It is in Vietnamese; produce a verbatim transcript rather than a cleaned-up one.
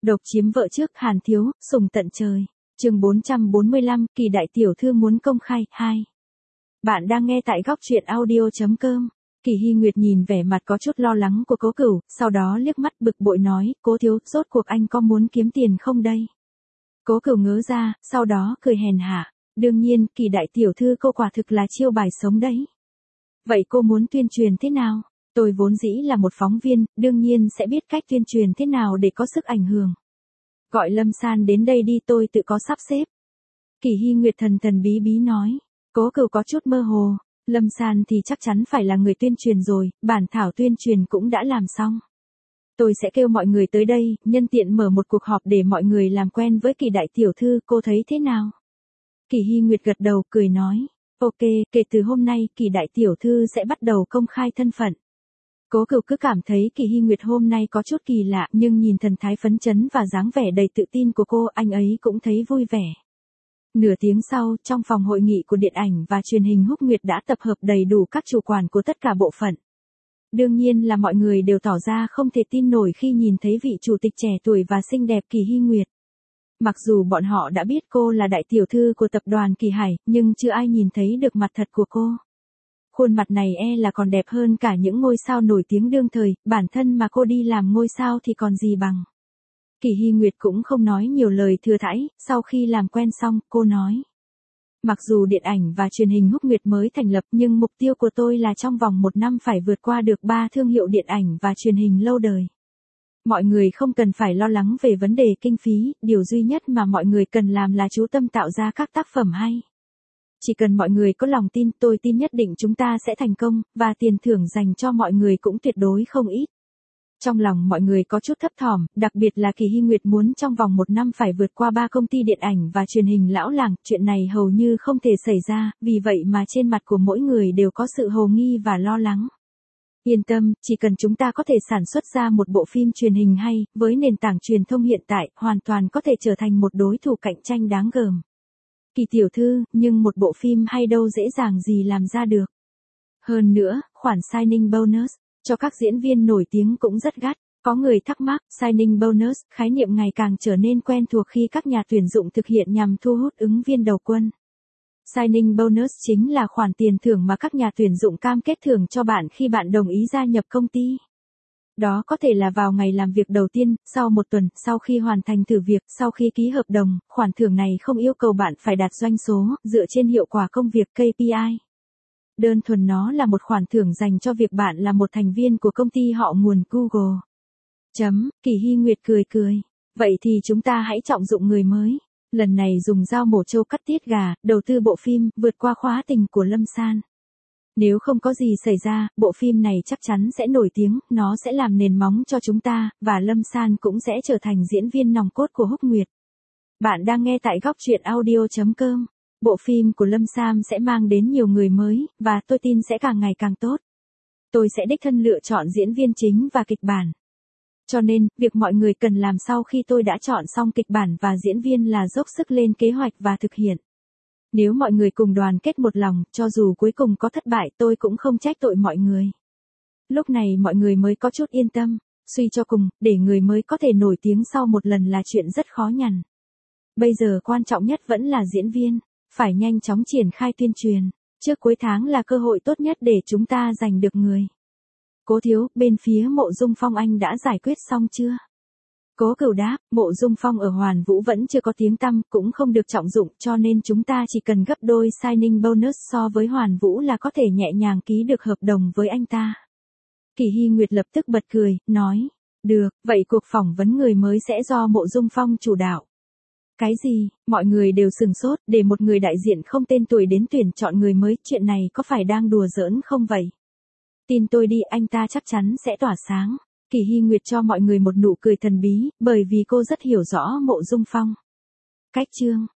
Độc chiếm vợ trước Hàn Thiếu, sùng tận trời. Chương bốn trăm bốn mươi lăm, Kỳ đại tiểu thư muốn công khai, hai. Bạn đang nghe tại góc truyện audio chấm com. Kỳ Hy Nguyệt nhìn vẻ mặt có chút lo lắng của Cố Cửu, sau đó liếc mắt bực bội nói, Cố thiếu, rốt cuộc anh có muốn kiếm tiền không đây? Cố Cửu ngớ ra, sau đó cười hèn hạ, đương nhiên, Kỳ đại tiểu thư cô quả thực là chiêu bài sống đấy. Vậy cô muốn tuyên truyền thế nào? Tôi vốn dĩ là một phóng viên, đương nhiên sẽ biết cách tuyên truyền thế nào để có sức ảnh hưởng. Gọi Lâm San đến đây đi, tôi tự có sắp xếp. Kỳ Hy Nguyệt thần thần bí bí nói. Cố Cửu có chút mơ hồ. Lâm San thì chắc chắn phải là người tuyên truyền rồi, bản thảo tuyên truyền cũng đã làm xong. Tôi sẽ kêu mọi người tới đây, nhân tiện mở một cuộc họp để mọi người làm quen với Kỳ đại tiểu thư, cô thấy thế nào? Kỳ Hy Nguyệt gật đầu, cười nói. Ok, kể từ hôm nay, Kỳ đại tiểu thư sẽ bắt đầu công khai thân phận. Cố Cửu cứ cảm thấy Kỳ Hy Nguyệt hôm nay có chút kỳ lạ, nhưng nhìn thần thái phấn chấn và dáng vẻ đầy tự tin của cô, anh ấy cũng thấy vui vẻ. Nửa tiếng sau, trong phòng hội nghị của điện ảnh và truyền hình Húc Nguyệt đã tập hợp đầy đủ các chủ quản của tất cả bộ phận. Đương nhiên là mọi người đều tỏ ra không thể tin nổi khi nhìn thấy vị chủ tịch trẻ tuổi và xinh đẹp Kỳ Hy Nguyệt. Mặc dù bọn họ đã biết cô là đại tiểu thư của tập đoàn Kỳ Hải, nhưng chưa ai nhìn thấy được mặt thật của cô. Khuôn mặt này e là còn đẹp hơn cả những ngôi sao nổi tiếng đương thời, bản thân mà cô đi làm ngôi sao thì còn gì bằng. Kỳ Hy Nguyệt cũng không nói nhiều lời thừa thãi, sau khi làm quen xong, cô nói. Mặc dù điện ảnh và truyền hình Húc Nguyệt mới thành lập nhưng mục tiêu của tôi là trong vòng một năm phải vượt qua được ba thương hiệu điện ảnh và truyền hình lâu đời. Mọi người không cần phải lo lắng về vấn đề kinh phí, điều duy nhất mà mọi người cần làm là chú tâm tạo ra các tác phẩm hay. Chỉ cần mọi người có lòng tin, tôi tin nhất định chúng ta sẽ thành công, và tiền thưởng dành cho mọi người cũng tuyệt đối không ít. Trong lòng mọi người có chút thấp thỏm, đặc biệt là Kỳ Hy Nguyệt muốn trong vòng một năm phải vượt qua ba công ty điện ảnh và truyền hình lão làng, chuyện này hầu như không thể xảy ra, vì vậy mà trên mặt của mỗi người đều có sự hồ nghi và lo lắng. Yên tâm, chỉ cần chúng ta có thể sản xuất ra một bộ phim truyền hình hay, với nền tảng truyền thông hiện tại, hoàn toàn có thể trở thành một đối thủ cạnh tranh đáng gờm. Kỳ tiểu thư, nhưng một bộ phim hay đâu dễ dàng gì làm ra được. Hơn nữa, khoản signing bonus cho các diễn viên nổi tiếng cũng rất gắt. Có người thắc mắc, signing bonus, khái niệm ngày càng trở nên quen thuộc khi các nhà tuyển dụng thực hiện nhằm thu hút ứng viên đầu quân. Signing bonus chính là khoản tiền thưởng mà các nhà tuyển dụng cam kết thưởng cho bạn khi bạn đồng ý gia nhập công ty. Đó có thể là vào ngày làm việc đầu tiên, sau một tuần, sau khi hoàn thành thử việc, sau khi ký hợp đồng, khoản thưởng này không yêu cầu bạn phải đạt doanh số, dựa trên hiệu quả công việc K P I. Đơn thuần nó là một khoản thưởng dành cho việc bạn là một thành viên của công ty họ nguồn Google. Chấm, Kỳ Hy Nguyệt cười cười. Vậy thì chúng ta hãy trọng dụng người mới. Lần này dùng dao mổ trâu cắt tiết gà, đầu tư bộ phim, vượt qua khóa tình của Lâm San. Nếu không có gì xảy ra, bộ phim này chắc chắn sẽ nổi tiếng, nó sẽ làm nền móng cho chúng ta, và Lâm San cũng sẽ trở thành diễn viên nòng cốt của Húc Nguyệt. Bạn đang nghe tại góc truyện audio chấm com. Bộ phim của Lâm San sẽ mang đến nhiều người mới, và tôi tin sẽ càng ngày càng tốt. Tôi sẽ đích thân lựa chọn diễn viên chính và kịch bản. Cho nên, việc mọi người cần làm sau khi tôi đã chọn xong kịch bản và diễn viên là dốc sức lên kế hoạch và thực hiện. Nếu mọi người cùng đoàn kết một lòng, cho dù cuối cùng có thất bại tôi cũng không trách tội mọi người. Lúc này mọi người mới có chút yên tâm. Suy cho cùng, để người mới có thể nổi tiếng sau một lần là chuyện rất khó nhằn. Bây giờ quan trọng nhất vẫn là diễn viên. Phải nhanh chóng triển khai tuyên truyền. Trước cuối tháng là cơ hội tốt nhất để chúng ta giành được người. Cố thiếu, bên phía Mộ Dung Phong anh đã giải quyết xong chưa? Cố Cửu đáp, Mộ Dung Phong ở Hoàn Vũ vẫn chưa có tiếng tăm, cũng không được trọng dụng, cho nên chúng ta chỉ cần gấp đôi signing bonus so với Hoàn Vũ là có thể nhẹ nhàng ký được hợp đồng với anh ta. Kỳ Hy Nguyệt lập tức bật cười, nói, được, vậy cuộc phỏng vấn người mới sẽ do Mộ Dung Phong chủ đạo. Cái gì, mọi người đều sừng sốt, để một người đại diện không tên tuổi đến tuyển chọn người mới, chuyện này có phải đang đùa giỡn không vậy? Tin tôi đi, anh ta chắc chắn sẽ tỏa sáng. Kỳ Hy Nguyệt cho mọi người một nụ cười thần bí, bởi vì cô rất hiểu rõ Mộ Dung Phong. Cách chương